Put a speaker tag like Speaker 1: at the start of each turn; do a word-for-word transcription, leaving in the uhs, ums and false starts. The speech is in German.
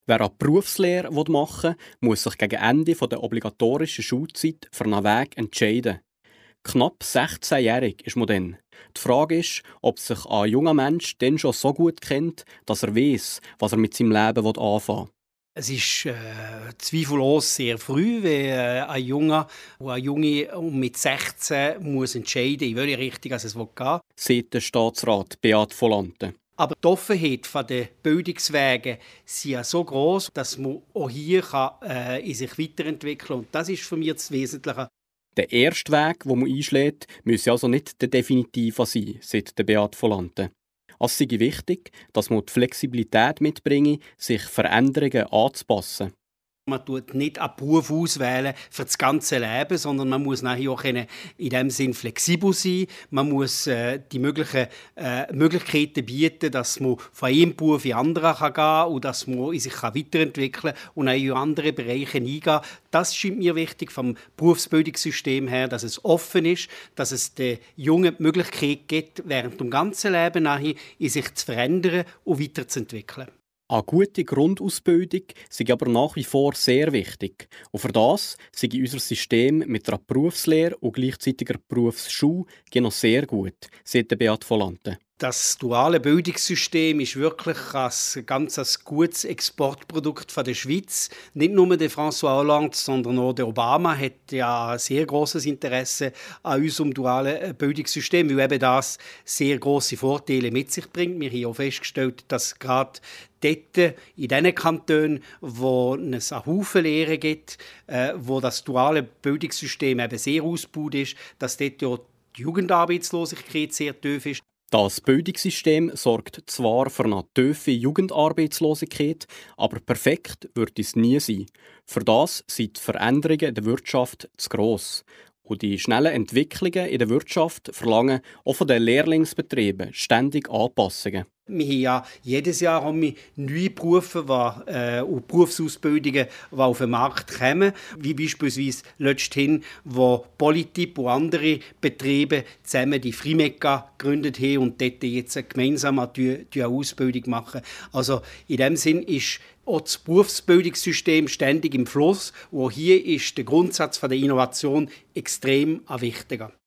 Speaker 1: Wer eine Berufslehre machen will, muss sich gegen Ende der obligatorischen Schulzeit für einen Weg entscheiden. Knapp sechzehnjährig ist man dann. Die Frage ist, ob sich ein junger Mensch dann schon so gut kennt, dass er weiss, was er mit seinem Leben anfangen will.
Speaker 2: Es ist äh, zweifellos sehr früh, wenn äh, ein Junger oder eine Junge mit sechzehn muss entscheiden, in welche Richtung es gehen will.
Speaker 1: Sagt der Staatsrat Beat Volante.
Speaker 2: Aber die Offenheit der Bildungswege ist ja so gross, dass man auch hier kann, äh, in sich weiterentwickeln kann. Und das ist für mich das Wesentliche.
Speaker 1: Der erste Weg, den man einschlägt, müsse also nicht der definitive sein, sagt der Beat Volante. Es sei wichtig, dass man die Flexibilität mitbringe, sich Veränderungen anzupassen.
Speaker 2: Man tut nicht einen Beruf auswählen für das ganze Leben, sondern man muss nachher auch in dem Sinn flexibel sein. Man muss äh, die möglichen äh, Möglichkeiten bieten, dass man von einem Beruf in anderen kann gehen und dass man sich kann weiterentwickeln kann und auch in andere Bereiche eingehen. Das scheint mir wichtig vom Berufsbildungssystem her, dass es offen ist, dass es den Jungen die Möglichkeit gibt, während dem ganzen Leben nachher in sich zu verändern und weiterzuentwickeln.
Speaker 1: Eine gute Grundausbildung sei aber nach wie vor sehr wichtig. Und für das sei unser System mit einer Berufslehre und gleichzeitiger Berufsschule noch sehr gut, sagt Beat Volante.
Speaker 2: Das duale Bildungssystem ist wirklich ein ganz ein gutes Exportprodukt von der Schweiz. Nicht nur der François Hollande, sondern auch der Obama hat ja ein sehr grosses Interesse an unserem dualen Bildungssystem, weil eben das sehr grosse Vorteile mit sich bringt. Wir haben auch festgestellt, dass gerade dort, in den Kantonen, wo es einen Haufen Lehren gibt, äh, wo das duale Bildungssystem eben sehr ausgebaut ist, dass dort ja die Jugendarbeitslosigkeit sehr tief ist.
Speaker 1: Das Bildungssystem sorgt zwar für eine tiefe Jugendarbeitslosigkeit, aber perfekt wird es nie sein. Für das sind die Veränderungen in der Wirtschaft zu gross. Und die schnellen Entwicklungen in der Wirtschaft verlangen auch von den Lehrlingsbetrieben ständig Anpassungen.
Speaker 2: Wir haben ja jedes Jahr haben wir neue Berufe die, äh, und Berufsausbildungen, die auf den Markt kommen. Wie beispielsweise letzthin, wo Polytip und andere Betriebe zusammen die Frimeka gegründet haben und dort jetzt gemeinsam eine Ausbildung machen. Also in dem Sinn ist auch das Berufsbildungssystem ständig im Fluss. Und hier ist der Grundsatz der Innovation extrem wichtiger.